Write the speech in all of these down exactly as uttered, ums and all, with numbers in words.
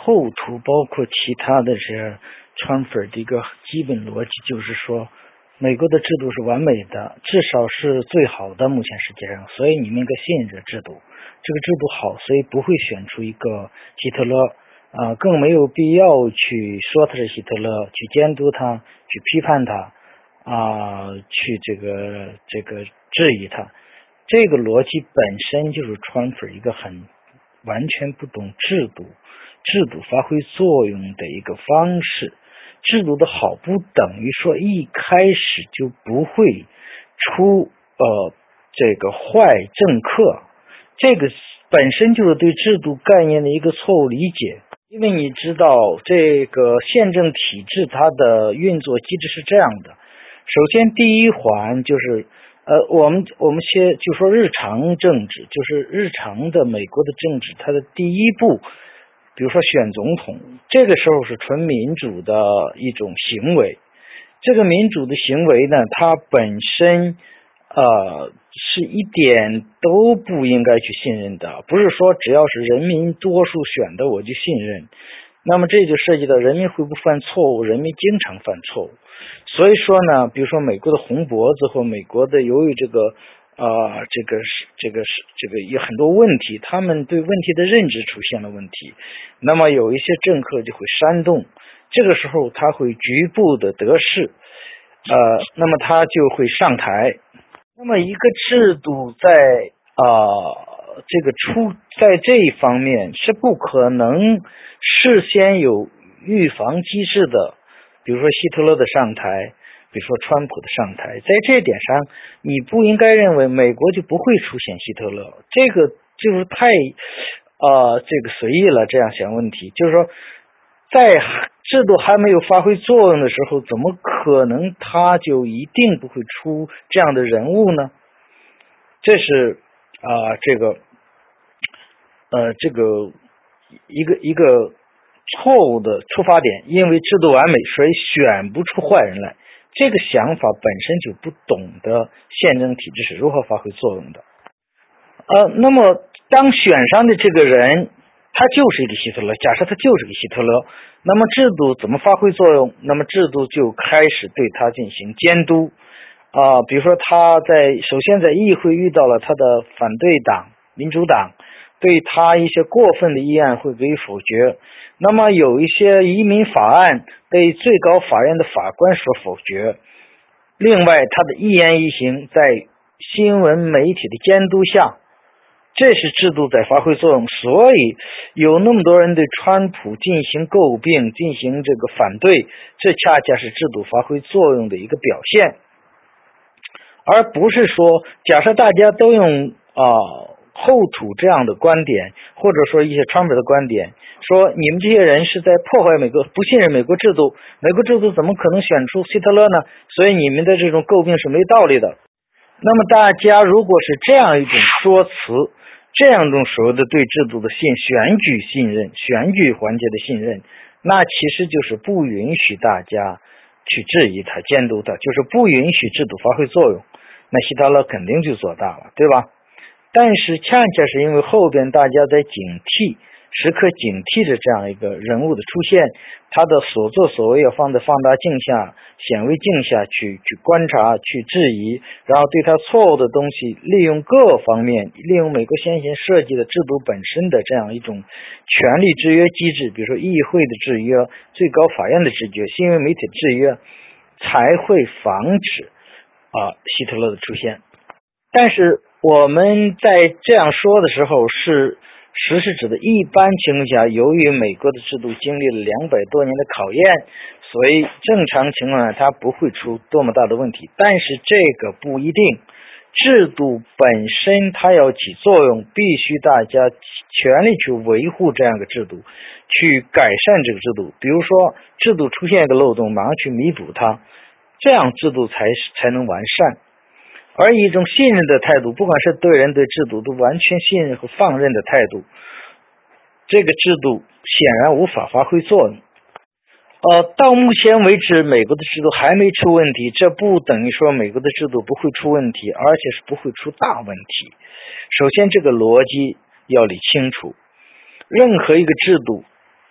后土包括其他的这川粉的一个基本逻辑，就是说美国的制度是完美的，至少是最好的，目前世界上，所以你们应该信任这制度，这个制度好，所以不会选出一个希特勒，呃，更没有必要去说他是希特勒，去监督他，去批判他，啊、呃，去这个这个质疑他。这个逻辑本身就是川粉一个很完全不懂制度、制度发挥作用的一个方式。制度的好不等于说一开始就不会出呃这个坏政客，这个本身就是对制度概念的一个错误理解。因为你知道这个宪政体制它的运作机制是这样的，首先第一环就是呃我们我们先就说日常政治，就是日常的美国的政治，它的第一步比如说选总统，这个时候是纯民主的一种行为。这个民主的行为呢，它本身呃是一点都不应该去信任的，不是说只要是人民多数选的我就信任。那么这就涉及到人民会不会犯错误，人民经常犯错误。所以说呢，比如说美国的红脖子或美国的由于这个呃，这个是这个是这个有很多问题，他们对问题的认知出现了问题，那么有一些政客就会煽动，这个时候他会局部的得势，呃，那么他就会上台。那么一个制度在呃这个出在这一方面是不可能事先有预防机制的，比如说希特勒的上台。比如说川普的上台，在这点上你不应该认为美国就不会出现希特勒，这个就是太呃这个随意了，这样想问题，就是说在制度还没有发挥作用的时候，怎么可能他就一定不会出这样的人物呢？这是啊、呃、这个呃这个一个一个错误的出发点，因为制度完美，所以选不出坏人来。这个想法本身就不懂得宪政体制是如何发挥作用的。呃，那么当选上的这个人，他就是一个希特勒，假设他就是个希特勒，那么制度怎么发挥作用？那么制度就开始对他进行监督。啊、呃，比如说他在首先在议会遇到了他的反对党民主党，对他一些过分的议案会给予否决。那么有一些移民法案被最高法院的法官所否决。另外他的一言一行在新闻媒体的监督下，这是制度在发挥作用。所以有那么多人对川普进行诟病，进行这个反对，这恰恰是制度发挥作用的一个表现，而不是说假设大家都用啊、呃、后土这样的观点，或者说一些川普的观点，说你们这些人是在破坏美国，不信任美国制度，美国制度怎么可能选出希特勒呢？所以你们的这种诟病是没道理的。那么大家如果是这样一种说辞，这样一种所谓的对制度的信选举信任，选举环节的信任，那其实就是不允许大家去质疑它、监督它，就是不允许制度发挥作用。那希特勒肯定就做大了，对吧？但是恰恰是因为后边大家在警惕，时刻警惕着这样一个人物的出现，他的所作所为要放在放大镜下、显微镜下去去观察、去质疑，然后对他错误的东西利用各方面，利用美国先前设计的制度本身的这样一种权力制约机制，比如说议会的制约、最高法院的制约、新闻媒体的制约，才会防止啊希特勒的出现。但是我们在这样说的时候是实是指的一般情况下，由于美国的制度经历了两百多年的考验，所以正常情况下它不会出多么大的问题。但是这个不一定，制度本身它要起作用，必须大家全力去维护这样一个制度，去改善这个制度。比如说制度出现一个漏洞，马上去弥补它，这样制度才才能完善。而一种信任的态度，不管是对人对制度都完全信任和放任的态度，这个制度显然无法发挥作用。呃，到目前为止美国的制度还没出问题，这不等于说美国的制度不会出问题，而且是不会出大问题。首先这个逻辑要理清楚，任何一个制度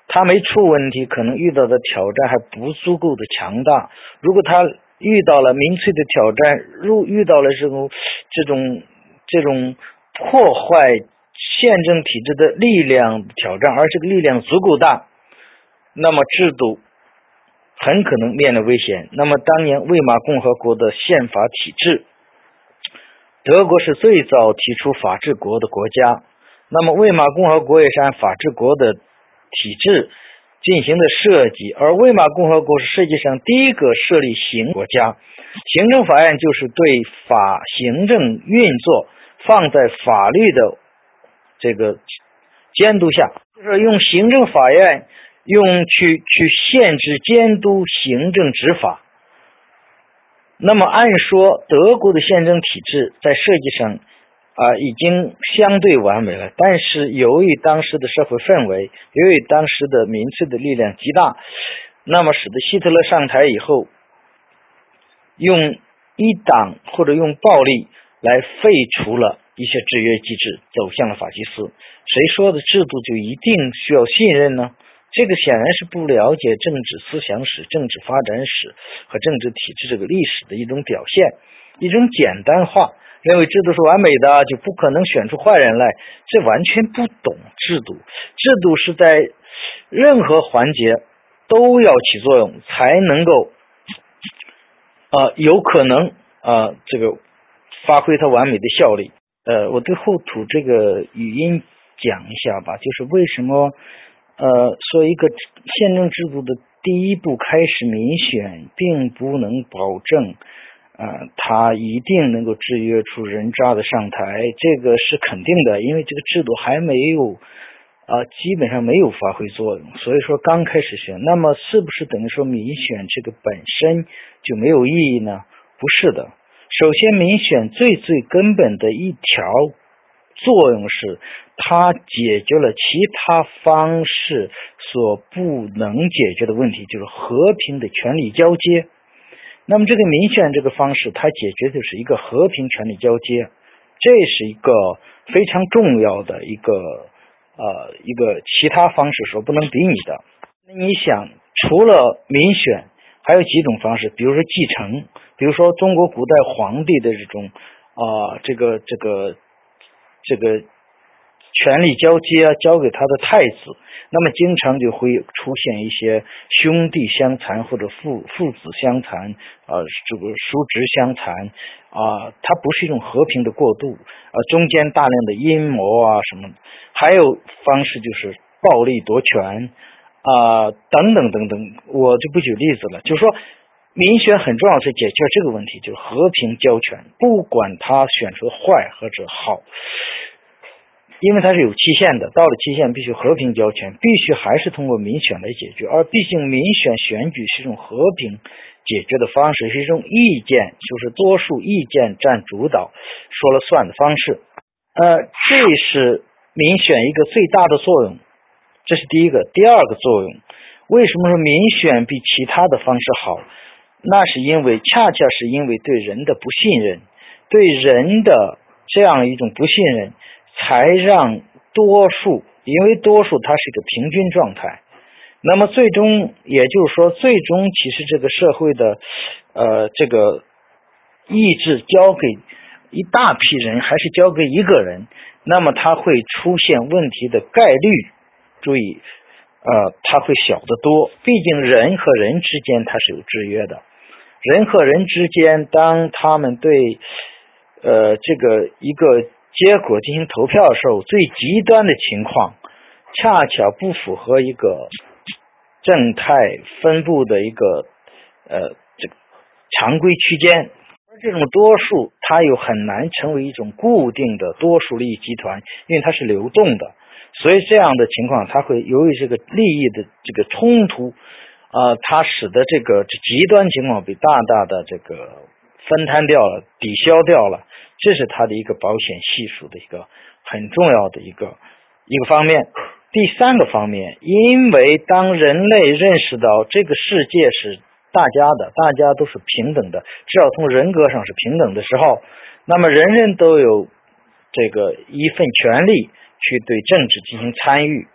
他没出问题，可能遇到的挑战还不足够的强大。如果他遇到了民粹的挑战，如遇到了这种这种这种破坏宪政体制的力量挑战，而这个力量足够大，那么制度很可能面临危险。那么当年魏玛共和国的宪法体制，德国是最早提出法治国的国家，那么魏玛共和国也是按法治国的体制进行的设计，而魏玛共和国是世界上第一个设立行国家，行政法院就是对法行政运作放在法律的这个监督下，就是用行政法院用去去限制监督行政执法。那么按说德国的宪政体制在设计上啊、呃，已经相对完美了，但是由于当时的社会氛围，由于当时的民粹的力量极大，那么使得希特勒上台以后，用一党或者用暴力来废除了一些制约机制，走向了法西斯。谁说的制度就一定需要信任呢？这个显然是不了解政治思想史、政治发展史和政治体制这个历史的一种表现，一种简单化，认为制度是完美的就不可能选出坏人来，这完全不懂制度。制度是在任何环节都要起作用，才能够呃有可能呃这个发挥它完美的效力。呃，我对后土这个语音讲一下吧，就是为什么呃说一个宪政制度的第一步开始民选，并不能保证呃它一定能够制约出人渣的上台，这个是肯定的，因为这个制度还没有啊、呃，基本上没有发挥作用，所以说刚开始选，那么是不是等于说民选这个本身就没有意义呢？不是的。首先，民选最最根本的一条作用是，它解决了其他方式所不能解决的问题，就是和平的权力交接。那么这个民选这个方式，它解决的是一个和平权力交接，这是一个非常重要的一个呃一个其他方式所不能比拟的。那你想，除了民选，还有几种方式，比如说继承，比如说中国古代皇帝的这种啊、呃、这个这个这个权力交接啊，交给他的太子，那么经常就会出现一些兄弟相残或者父父子相残啊、呃，这个叔侄相残啊、呃，它不是一种和平的过渡啊、呃，中间大量的阴谋啊什么，还有方式就是暴力夺权啊、呃、等等等等，我就不举例子了。就是说，民选很重要是解决这个问题，就是和平交权，不管他选出坏或者好。因为它是有期限的，到了期限必须和平交权，必须还是通过民选来解决，而毕竟民选选举是一种和平解决的方式，是一种意见，就是多数意见占主导说了算的方式。呃，这是民选一个最大的作用，这是第一个。第二个作用，为什么说民选比其他的方式好？那是因为恰恰是因为对人的不信任，对人的这样一种不信任，才让多数，因为多数它是一个平均状态，那么最终也就是说，最终其实这个社会的呃这个意志交给一大批人，还是交给一个人，那么它会出现问题的概率，注意呃它会小得多，毕竟人和人之间它是有制约的，人和人之间当他们对呃这个一个结果进行投票的时候，最极端的情况恰巧不符合一个正态分布的一个呃这个常规区间，而这种多数它又很难成为一种固定的多数利益集团，因为它是流动的，所以这样的情况它会由于这个利益的这个冲突啊、呃，它使得这个极端情况被大大的这个分摊掉了，抵消掉了，这是它的一个保险系数的一个很重要的一个一个方面。第三个方面，因为当人类认识到这个世界是大家的，大家都是平等的，至少从人格上是平等的时候，那么人人都有这个一份权利去对政治进行参与，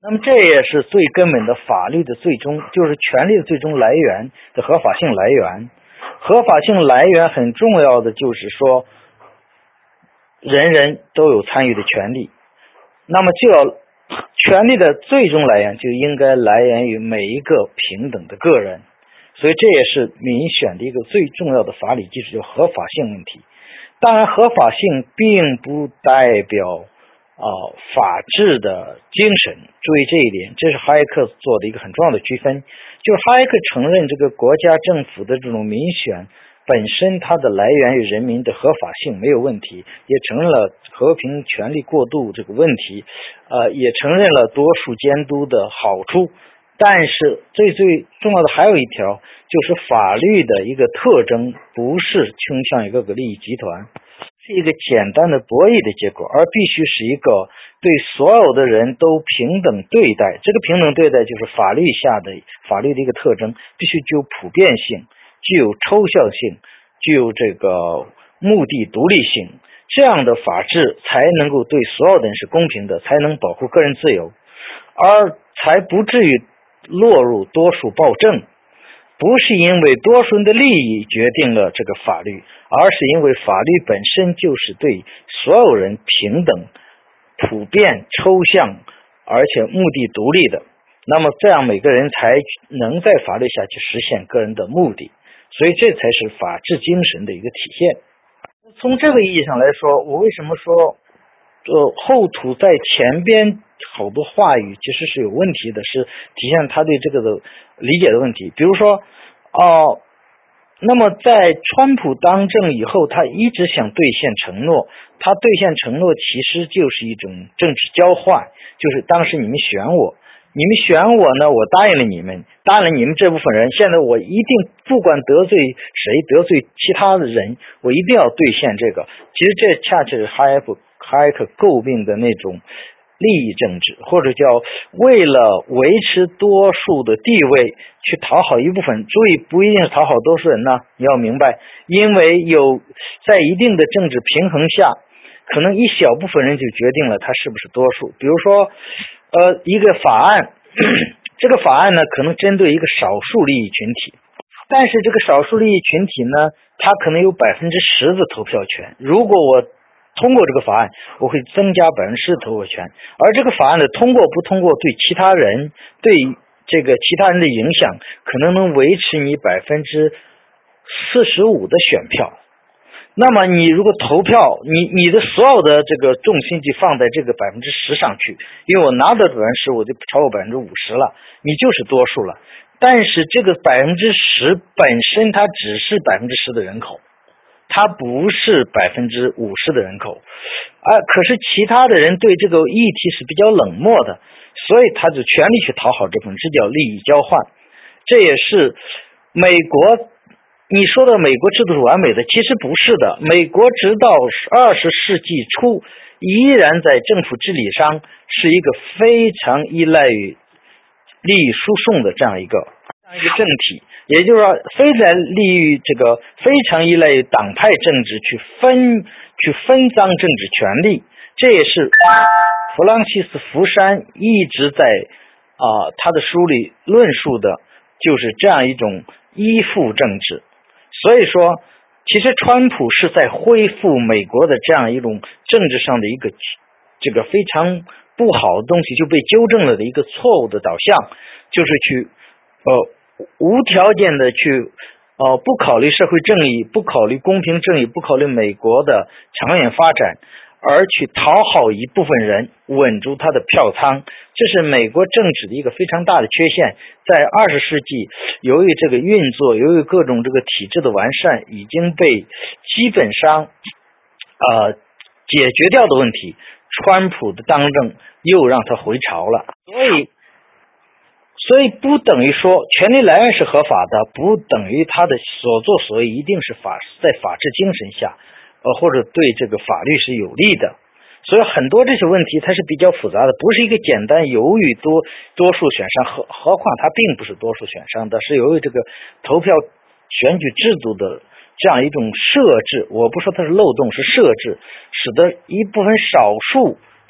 那么这也是最根本的法律的最终，就是权利的最终来源的合法性来源。合法性来源很重要的就是说，人人都有参与的权利。那么就要权利的最终来源就应该来源于每一个平等的个人。所以这也是民选的一个最重要的法理基础，就是合法性问题。当然合法性并不代表呃，法治的精神，注意这一点，这是哈耶克做的一个很重要的区分。就是哈耶克承认这个国家政府的这种民选本身它的来源于人民的合法性没有问题，也承认了和平权力过渡这个问题，呃，也承认了多数监督的好处。但是最最重要的还有一条，就是法律的一个特征不是倾向于各个利益集团，是一个简单的博弈的结果，而必须是一个对所有的人都平等对待。这个平等对待就是法律下的法律的一个特征，必须具有普遍性，具有抽象性，具有这个目的独立性。这样的法治才能够对所有的人是公平的，才能保护个人自由，而才不至于落入多数暴政。不是因为多数人的利益决定了这个法律，而是因为法律本身就是对所有人平等、普遍、抽象，而且目的独立的。那么这样每个人才能在法律下去实现个人的目的，所以这才是法治精神的一个体现。从这个意义上来说，我为什么说呃，后土在前边好多话语其实是有问题的，是体现他对这个的理解的问题。比如说哦、呃，那么在川普当政以后，他一直想兑现承诺，他兑现承诺其实就是一种政治交换，就是当时你们选我，你们选我呢，我答应了你们，答应了你们这部分人，现在我一定不管得罪谁，得罪其他的人，我一定要兑现这个。其实这恰恰是哈耶克哈耶克诟病的那种利益政治，或者叫为了维持多数的地位去讨好一部分。注意，不一定是讨好多数人呢，你要明白，因为有在一定的政治平衡下，可能一小部分人就决定了他是不是多数。比如说呃，一个法案这个法案呢可能针对一个少数利益群体，但是这个少数利益群体呢，他可能有百分之十的投票权。如果我通过这个法案，我会增加百分之十的投票权，而这个法案的通过不通过对其他人对这个其他人的影响可能能维持你百分之四十五的选票。那么你如果投票，你你的所有的这个重心就放在这个百分之十上去，因为我拿到百分之十，我就超过百分之五十了，你就是多数了。但是这个百分之十本身它只是百分之十的人口，它不是百分之五十的人口，啊，可是其他的人对这个议题是比较冷漠的，所以他就全力去讨好这份，这叫利益交换。这也是美国，你说的美国制度是完美的，其实不是的。美国直到二十世纪初，依然在政府治理上是一个非常依赖于利益输送的这样一个这样一个政体。也就是说，非常利于这个非常依赖于党派政治去分去分赃政治权力，这也是弗朗西斯福山一直在啊、呃、他的书里论述的，就是这样一种依附政治。所以说，其实川普是在恢复美国的这样一种政治上的一个这个非常不好的东西就被纠正了的一个错误的导向，就是去呃。无条件的去呃，不考虑社会正义，不考虑公平正义，不考虑美国的长远发展，而去讨好一部分人，稳住他的票仓。这是美国政治的一个非常大的缺陷。在二十世纪，由于这个运作，由于各种这个体制的完善，已经被基本上呃解决掉的问题，川普的当政又让他回潮了。所以所以不等于说权利来源是合法的，不等于他的所作所为一定是法在法治精神下，呃或者对这个法律是有利的。所以很多这些问题它是比较复杂的，不是一个简单由于多多数选上，何何况它并不是多数选上的，是由于这个投票选举制度的这样一种设置，我不说它是漏洞，是设置，使得一部分少数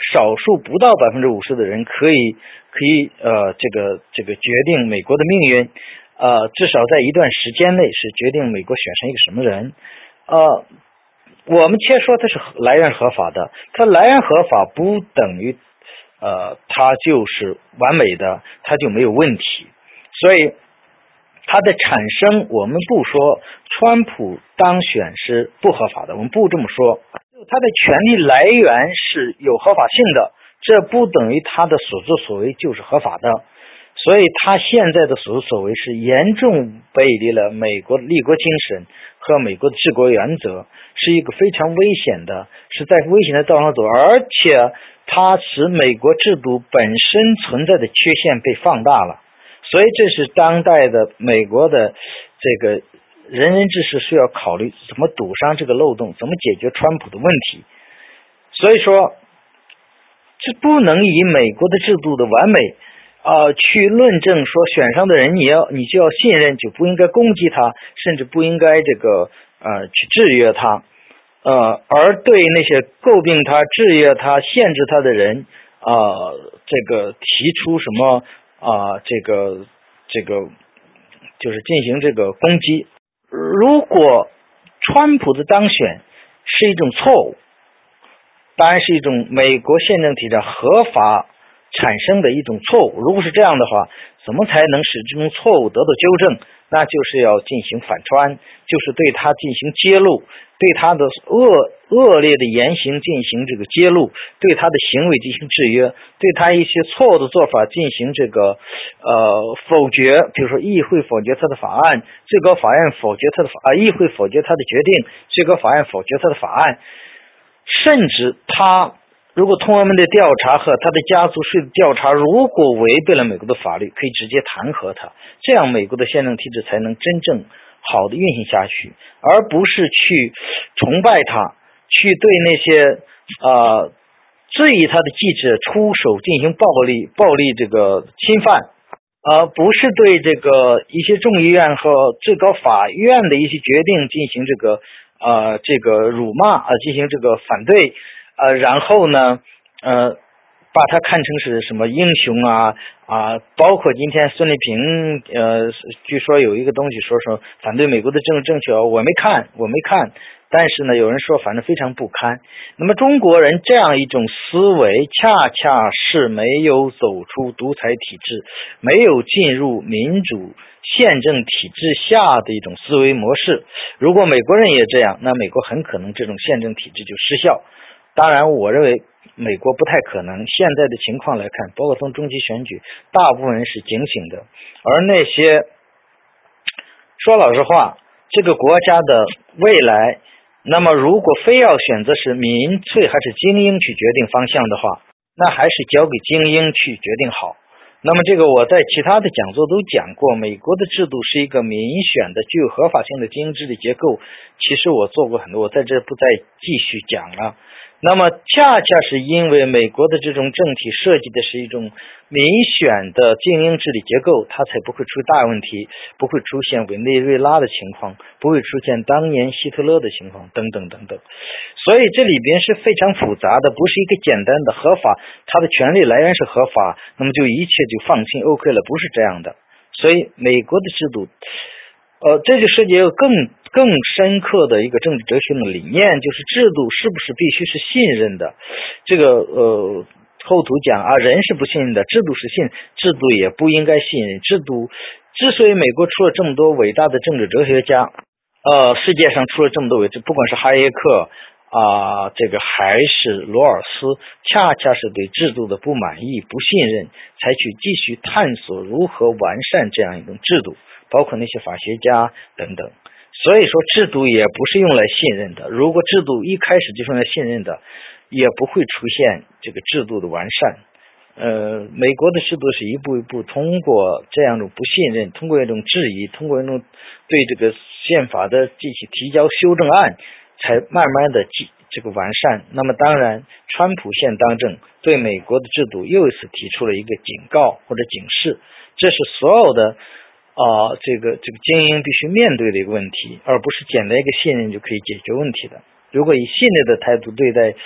少数不到百分之五十的人可以可以呃这个这个决定美国的命运，呃至少在一段时间内是决定美国选上一个什么人。呃我们且说它是来源合法的，它来源合法不等于呃它就是完美的，它就没有问题。所以它的产生，我们不说川普当选是不合法的，我们不这么说。它的权利来源是有合法性的，这不等于他的所作所为就是合法的。所以他现在的所作所为是严重背离了美国立国精神和美国的治国原则，是一个非常危险的，是在危险的道路上走，而且它使美国制度本身存在的缺陷被放大了。所以这是当代的美国的这个人人志士需要考虑怎么堵上这个漏洞，怎么解决川普的问题。所以说这不能以美国的制度的完美呃，去论证说选上的人你要你就要信任，就不应该攻击他，甚至不应该这个呃去制约他，呃，而对那些诟病他、制约他、限制他的人，呃，这个提出什么啊、呃，这个这个就是进行这个攻击。如果川普的当选是一种错误，当然是一种美国宪政体制合法产生的一种错误。如果是这样的话，怎么才能使这种错误得到纠正？那就是要进行反穿，就是对他进行揭露，对他的恶恶劣的言行进行这个揭露，对他的行为进行制约，对他一些错误的做法进行这个呃否决，比如说议会否决他的法案，最高法院否决他的法啊，议会否决他的决定，最高法院否决他的法案，甚至他如果通俄门的调查和他的家族税的调查如果违背了美国的法律，可以直接弹劾他，这样美国的宪政体制才能真正好的运行下去，而不是去崇拜他，去对那些呃质疑他的记者出手进行暴力暴力这个侵犯，而不是对这个一些众议院和最高法院的一些决定进行这个呃这个辱骂啊、呃，进行这个反对。呃，然后呢，呃，把他看成是什么英雄啊啊，包括今天孙立平，呃，据说有一个东西说说反对美国的政治正确，我没看，我没看，但是呢，有人说反正非常不堪。那么中国人这样一种思维，恰恰是没有走出独裁体制，没有进入民主宪政体制下的一种思维模式。如果美国人也这样，那美国很可能这种宪政体制就失效。当然我认为美国不太可能，现在的情况来看，包括从中期选举，大部分人是警醒的，而那些说老实话，这个国家的未来，那么如果非要选择是民粹还是精英去决定方向的话，那还是交给精英去决定好。那么这个我在其他的讲座都讲过，美国的制度是一个民选的具有合法性的精英治理结构，其实我做过很多，我在这不再继续讲了。那么恰恰是因为美国的这种政体设计的是一种民选的精英治理结构，它才不会出大问题，不会出现委内瑞拉的情况，不会出现当年希特勒的情况等等等等。所以这里边是非常复杂的，不是一个简单的合法，它的权利来源是合法，那么就一切就放心 OK 了，不是这样的。所以美国的制度呃，这就涉及一个更更深刻的一个政治哲学的理念，就是制度是不是必须是信任的。这个呃后图讲啊，人是不信任的，制度是信，制度也不应该信任。制度之所以美国出了这么多伟大的政治哲学家，呃，世界上出了这么多伟，不管是哈耶克啊、呃，这个还是罗尔斯，恰恰是对制度的不满意、不信任，采取继续探索如何完善这样一种制度。包括那些法学家等等，所以说制度也不是用来信任的。如果制度一开始就是用来信任的，也不会出现这个制度的完善。呃，美国的制度是一步一步通过这样一种不信任，通过一种质疑，通过一种对这个宪法的进行提交修正案，才慢慢的这个完善。那么当然，川普现当政对美国的制度又一次提出了一个警告或者警示，这是所有的。啊、呃，这个这个精英必须面对的一个问题，而不是简单一个信任就可以解决问题的。如果以信任的态度对待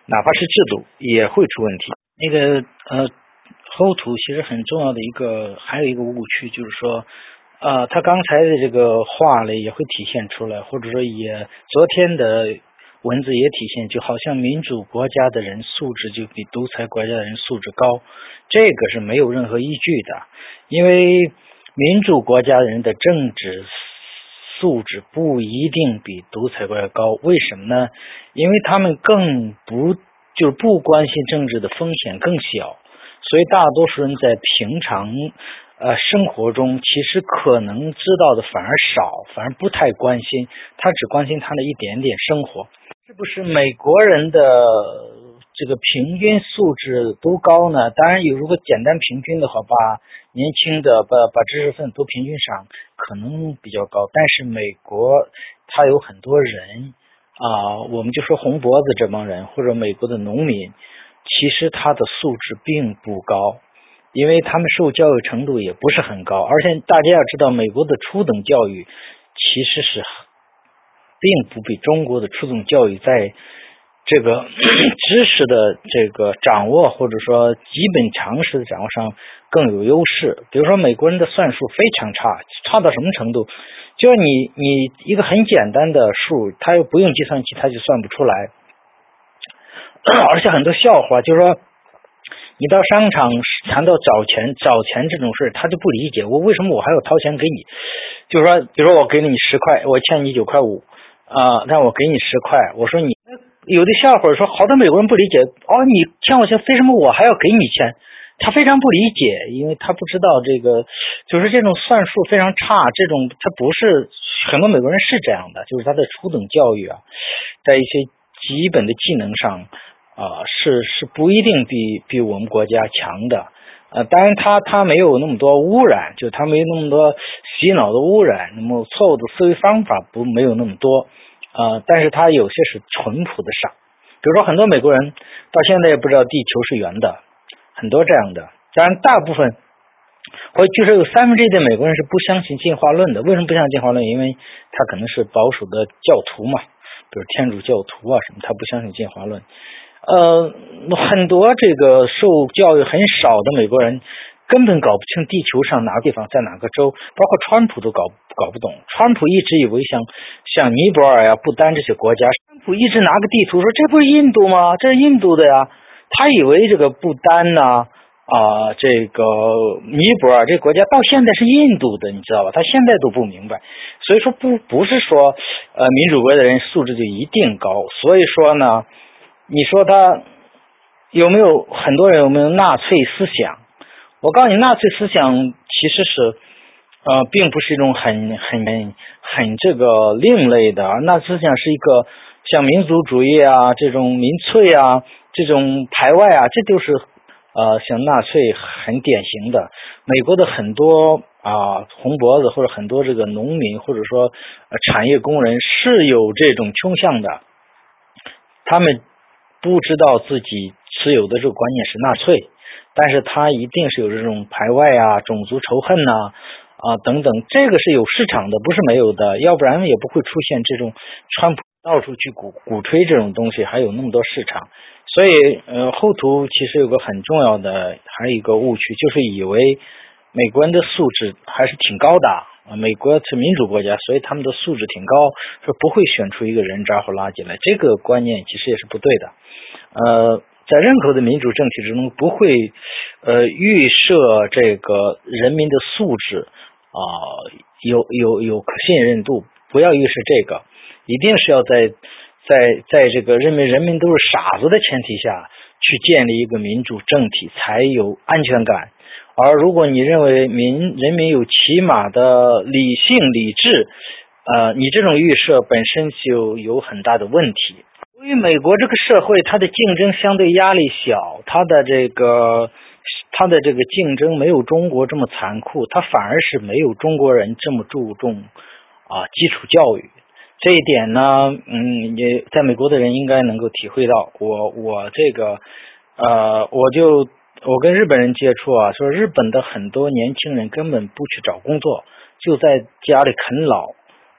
哪怕是制度也会出问题。那个呃，后土其实很重要的一个还有一个误区就是说，呃，他刚才的这个话里也会体现出来，或者说也昨天的文字也体现，就好像民主国家的人素质就比独裁国家的人素质高，这个是没有任何依据的，因为民主国家的人的政治素质不一定比独裁国家高，为什么呢？因为他们更不就是不关心政治的风险更小，所以大多数人在平常呃生活中其实可能知道的反而少，反而不太关心，他只关心他的一点点生活。是不是美国人的这个平均素质都高呢？当然有，如果简单平均的话，把年轻的把把知识分子都平均上，可能比较高。但是美国他有很多人啊、呃，我们就说红脖子这帮人，或者美国的农民，其实他的素质并不高，因为他们受教育程度也不是很高，而且大家要知道，美国的初等教育其实是并不比中国的初等教育在这个知识的这个掌握或者说基本常识的掌握上更有优势。比如说美国人的算术非常差，差到什么程度？就是你你一个很简单的数，他又不用计算器，他就算不出来。而且很多笑话，就是说你到商场谈到找钱找钱这种事，他就不理解我为什么我还要掏钱给你。就是说，比如说我给了你十块，我欠你九块五啊，但我给你十块，我说你有的笑话说，好多美国人不理解哦，你欠我钱，为什么我还要给你钱？他非常不理解，因为他不知道这个就是这种算术非常差，这种他不是很多美国人是这样的，就是他的初等教育啊，在一些基本的技能上啊、呃、是是不一定比比我们国家强的。呃，当然他他没有那么多污染，就他没有那么多洗脑的污染，那么错误的思维方法不没有那么多，呃，但是他有些是淳朴的傻。比如说很多美国人到现在也不知道地球是圆的，很多这样的。当然大部分或据说有三分之一的美国人是不相信进化论的。为什么不相信进化论？因为他可能是保守的教徒嘛，比如天主教徒啊什么，他不相信进化论。呃，很多这个受教育很少的美国人根本搞不清地球上哪个地方在哪个州，包括川普都搞搞不懂。川普一直以为像像尼泊尔呀、不丹这些国家，川普一直拿个地图说这不是印度吗？这是印度的呀。他以为这个不丹呐啊、呃，这个尼泊尔这个国家到现在是印度的，你知道吧？他现在都不明白。所以说不不是说呃民主国家的人素质就一定高。所以说呢。你说他有没有很多人有没有纳粹思想？我告诉你，纳粹思想其实是呃，并不是一种很很很这个另类的。纳粹思想是一个像民族主义啊，这种民粹啊，这种排外啊，这就是呃像纳粹很典型的。美国的很多啊、呃、红脖子或者很多这个农民或者说、呃、产业工人是有这种倾向的，他们不知道自己持有的这个观念是纳粹，但是他一定是有这种排外啊、种族仇恨呐 啊, 啊等等，这个是有市场的，不是没有的，要不然也不会出现这种川普到处去鼓鼓吹这种东西，还有那么多市场。所以呃，后图其实有个很重要的还有一个误区，就是以为美国人的素质还是挺高的。美国是民主国家，所以他们的素质挺高，说不会选出一个人渣或垃圾来，这个观念其实也是不对的。呃，在任何的民主政体之中，不会呃预设这个人民的素质啊、呃、有有有可信任度，不要预设这个，一定是要在在在这个认为人民都是傻子的前提下去建立一个民主政体，才有安全感。而如果你认为民人民有起码的理性理智，呃，你这种预设本身就有很大的问题。由于美国这个社会，它的竞争相对压力小，它的这个它的这个竞争没有中国这么残酷，它反而是没有中国人这么注重啊基础教育。这一点呢，嗯，也在美国的人应该能够体会到。我我这个呃，我就。我跟日本人接触啊，说日本的很多年轻人根本不去找工作，就在家里啃老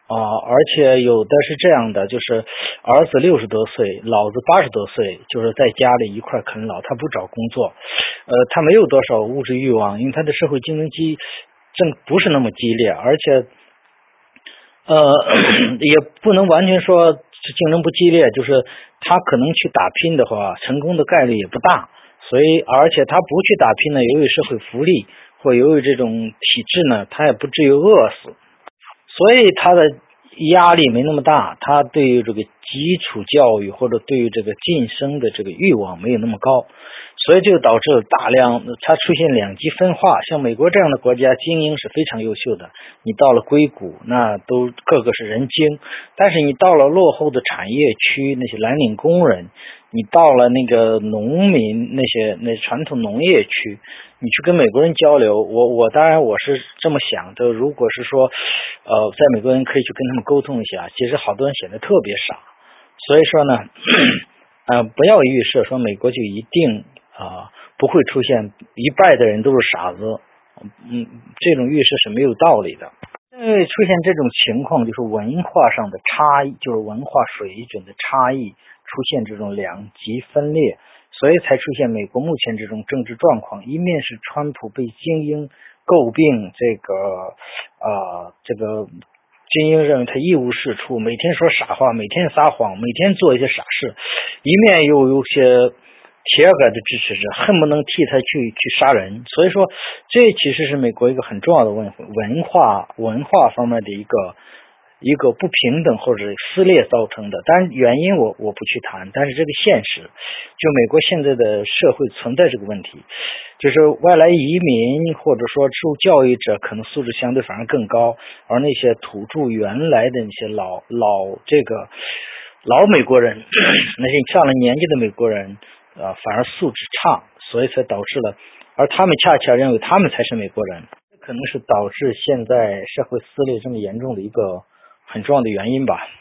啊，而且有的是这样的，就是儿子六十多岁，老子八十多岁，就是在家里一块啃老，他不找工作，呃，他没有多少物质欲望，因为他的社会竞争激正不是那么激烈，而且呃也不能完全说竞争不激烈，就是他可能去打拼的话，成功的概率也不大，所以而且他不去打拼呢，由于社会福利或由于这种体制呢，他也不至于饿死。所以他的压力没那么大，他对于这个基础教育或者对于这个晋升的这个欲望没有那么高，所以就导致了大量它出现两极分化。像美国这样的国家，精英是非常优秀的，你到了硅谷，那都个个是人精，但是你到了落后的产业区，那些蓝领工人，你到了那个农民那些那传统农业区，你去跟美国人交流，我我当然我是这么想的，如果是说呃在美国人可以去跟他们沟通一下，其实好多人显得特别傻，所以说呢呃不要预设说美国就一定啊、呃、不会出现一半的人都是傻子，嗯，这种预设是没有道理的。因为出现这种情况，就是文化上的差异，就是文化水准的差异，出现这种两极分裂，所以才出现美国目前这种政治状况。一面是川普被精英诟病，这个呃，这个精英认为他一无是处，每天说傻话，每天撒谎，每天做一些傻事；一面又有些铁杆的支持者恨不能替他去去杀人，所以说这其实是美国一个很重要的文文化文化方面的一个一个不平等或者撕裂造成的。当然原因我我不去谈，但是这个现实，就美国现在的社会存在这个问题，就是外来移民或者说受教育者可能素质相对反而更高，而那些土著原来的那些老老这个老美国人，那些上了年纪的美国人。呃，反而素质差，所以才导致了，而他们恰恰认为他们才是美国人，这可能是导致现在社会撕裂这么严重的一个很重要的原因吧。